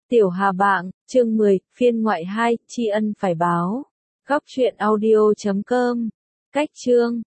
Tiểu Hà Bạng, chương 10, phiên ngoại 2, tri ân phải báo. Góc truyện audio.com. Cách chương.